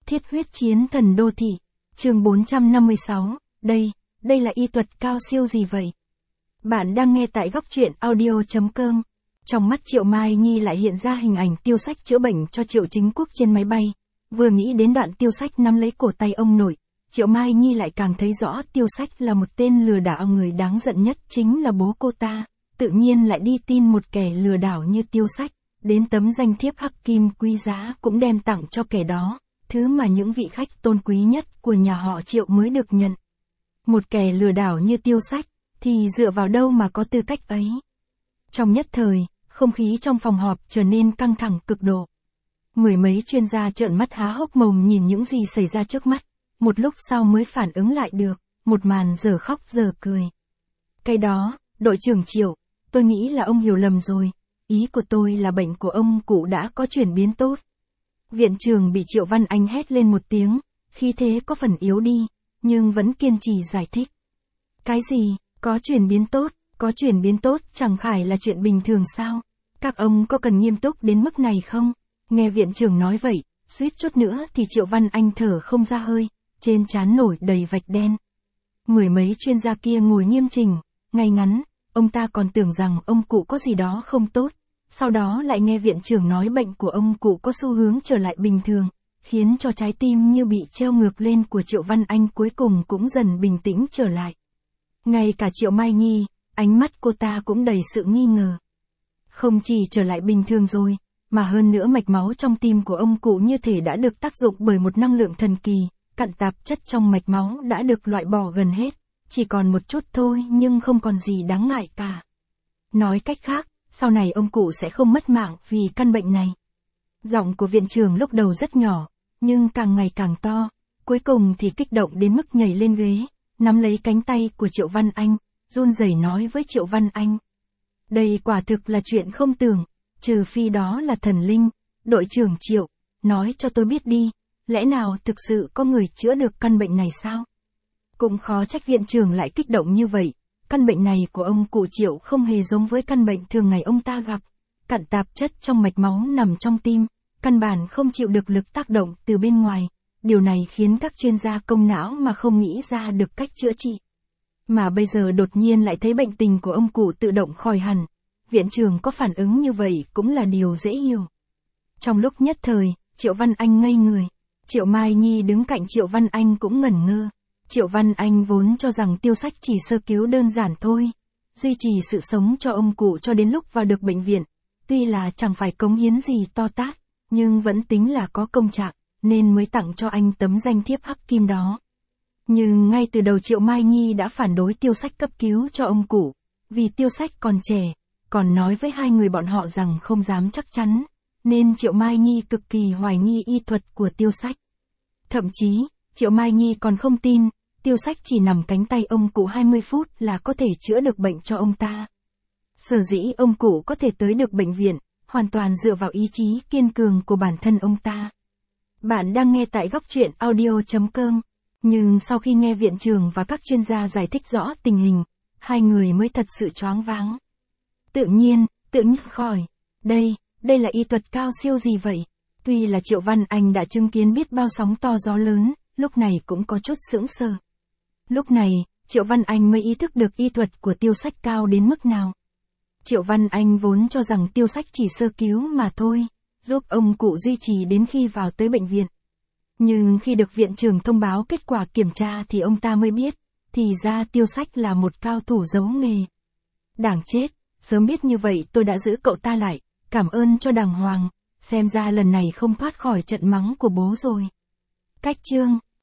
Thiết huyết chiến thần đô thị. Chương 456, đây là y thuật cao siêu gì vậy? Bạn đang nghe tại góc truyện audio.com. Trong mắt Triệu Mai Nhi lại hiện ra hình ảnh Tiêu Sách chữa bệnh cho Triệu Chính Quốc trên máy bay. Vừa nghĩ đến đoạn Tiêu Sách nắm lấy cổ tay ông nội, Triệu Mai Nhi lại càng thấy rõ Tiêu Sách là một tên lừa đảo, người đáng giận nhất chính là bố cô ta. Tự nhiên lại đi tin một kẻ lừa đảo như Tiêu Sách, đến tấm danh thiếp hắc kim quý giá cũng đem tặng cho kẻ đó, thứ mà những vị khách tôn quý nhất của nhà họ Triệu mới được nhận. Một kẻ lừa đảo như Tiêu Sách, thì dựa vào đâu mà có tư cách ấy? Trong nhất thời, không khí trong phòng họp trở nên căng thẳng cực độ. Mười mấy chuyên gia trợn mắt há hốc mồm nhìn những gì xảy ra trước mắt, một lúc sau mới phản ứng lại được, một màn dở khóc dở cười. Cái đó, đội trưởng Triệu, tôi nghĩ là ông hiểu lầm rồi, ý của tôi là bệnh của ông cụ đã có chuyển biến tốt. Viện trưởng bị Triệu Văn Anh hét lên một tiếng, khí thế có phần yếu đi, nhưng vẫn kiên trì giải thích. Cái gì, có chuyển biến tốt, có chuyển biến tốt chẳng phải là chuyện bình thường sao? Các ông có cần nghiêm túc đến mức này không? Nghe viện trưởng nói vậy, suýt chút nữa thì Triệu Văn Anh thở không ra hơi, trên trán nổi đầy vạch đen. Mười mấy chuyên gia kia ngồi nghiêm chỉnh, ngay ngắn, ông ta còn tưởng rằng ông cụ có gì đó không tốt. Sau đó lại nghe viện trưởng nói bệnh của ông cụ có xu hướng trở lại bình thường, khiến cho trái tim như bị treo ngược lên của Triệu Văn Anh cuối cùng cũng dần bình tĩnh trở lại. Ngay cả Triệu Mai Nhi, ánh mắt cô ta cũng đầy sự nghi ngờ. Không chỉ trở lại bình thường rồi, mà hơn nữa mạch máu trong tim của ông cụ như thể đã được tác dụng bởi một năng lượng thần kỳ, cặn tạp chất trong mạch máu đã được loại bỏ gần hết, chỉ còn một chút thôi nhưng không còn gì đáng ngại cả. Nói cách khác, sau này ông cụ sẽ không mất mạng vì căn bệnh này. Giọng của viện trưởng lúc đầu rất nhỏ, nhưng càng ngày càng to, cuối cùng thì kích động đến mức nhảy lên ghế, nắm lấy cánh tay của Triệu Văn Anh, run rẩy nói với Triệu Văn Anh. Đây quả thực là chuyện không tưởng, trừ phi đó là thần linh, đội trưởng Triệu, nói cho tôi biết đi, lẽ nào thực sự có người chữa được căn bệnh này sao? Cũng khó trách viện trưởng lại kích động như vậy. Căn bệnh này của ông cụ Triệu không hề giống với căn bệnh thường ngày ông ta gặp. Cặn tạp chất trong mạch máu nằm trong tim, căn bản không chịu được lực tác động từ bên ngoài. Điều này khiến các chuyên gia công não mà không nghĩ ra được cách chữa trị. Mà bây giờ đột nhiên lại thấy bệnh tình của ông cụ tự động khỏi hẳn. Viện trưởng có phản ứng như vậy cũng là điều dễ hiểu. Trong lúc nhất thời, Triệu Văn Anh ngây người. Triệu Mai Nhi đứng cạnh Triệu Văn Anh cũng ngẩn ngơ. Triệu Văn Anh vốn cho rằng Tiêu Sách chỉ sơ cứu đơn giản thôi, duy trì sự sống cho ông cụ cho đến lúc vào được bệnh viện, tuy là chẳng phải cống hiến gì to tát, nhưng vẫn tính là có công trạng, nên mới tặng cho anh tấm danh thiếp hắc kim đó. Nhưng ngay từ đầu Triệu Mai Nhi đã phản đối Tiêu Sách cấp cứu cho ông cụ, vì Tiêu Sách còn trẻ, còn nói với hai người bọn họ rằng không dám chắc chắn, nên Triệu Mai Nhi cực kỳ hoài nghi y thuật của Tiêu Sách. Thậm chí, Triệu Mai Nhi còn không tin, Tiêu Sách chỉ nằm cánh tay ông cụ 20 phút là có thể chữa được bệnh cho ông ta. Sở dĩ ông cụ có thể tới được bệnh viện, hoàn toàn dựa vào ý chí kiên cường của bản thân ông ta. Bạn đang nghe tại góc truyện audio.com, nhưng sau khi nghe viện trưởng và các chuyên gia giải thích rõ tình hình, hai người mới thật sự choáng váng. Tự nhiên khỏi, đây là y thuật cao siêu gì vậy? Tuy là Triệu Văn Anh đã chứng kiến biết bao sóng to gió lớn, lúc này cũng có chút sững sờ. Lúc này, Triệu Văn Anh mới ý thức được y thuật của Tiêu Sách cao đến mức nào. Triệu Văn Anh vốn cho rằng Tiêu Sách chỉ sơ cứu mà thôi, giúp ông cụ duy trì đến khi vào tới bệnh viện. Nhưng khi được viện trưởng thông báo kết quả kiểm tra thì ông ta mới biết, thì ra Tiêu Sách là một cao thủ giấu nghề. Đáng chết, sớm biết như vậy tôi đã giữ cậu ta lại, cảm ơn cho đàng hoàng, xem ra lần này không thoát khỏi trận mắng của bố rồi. Cách chương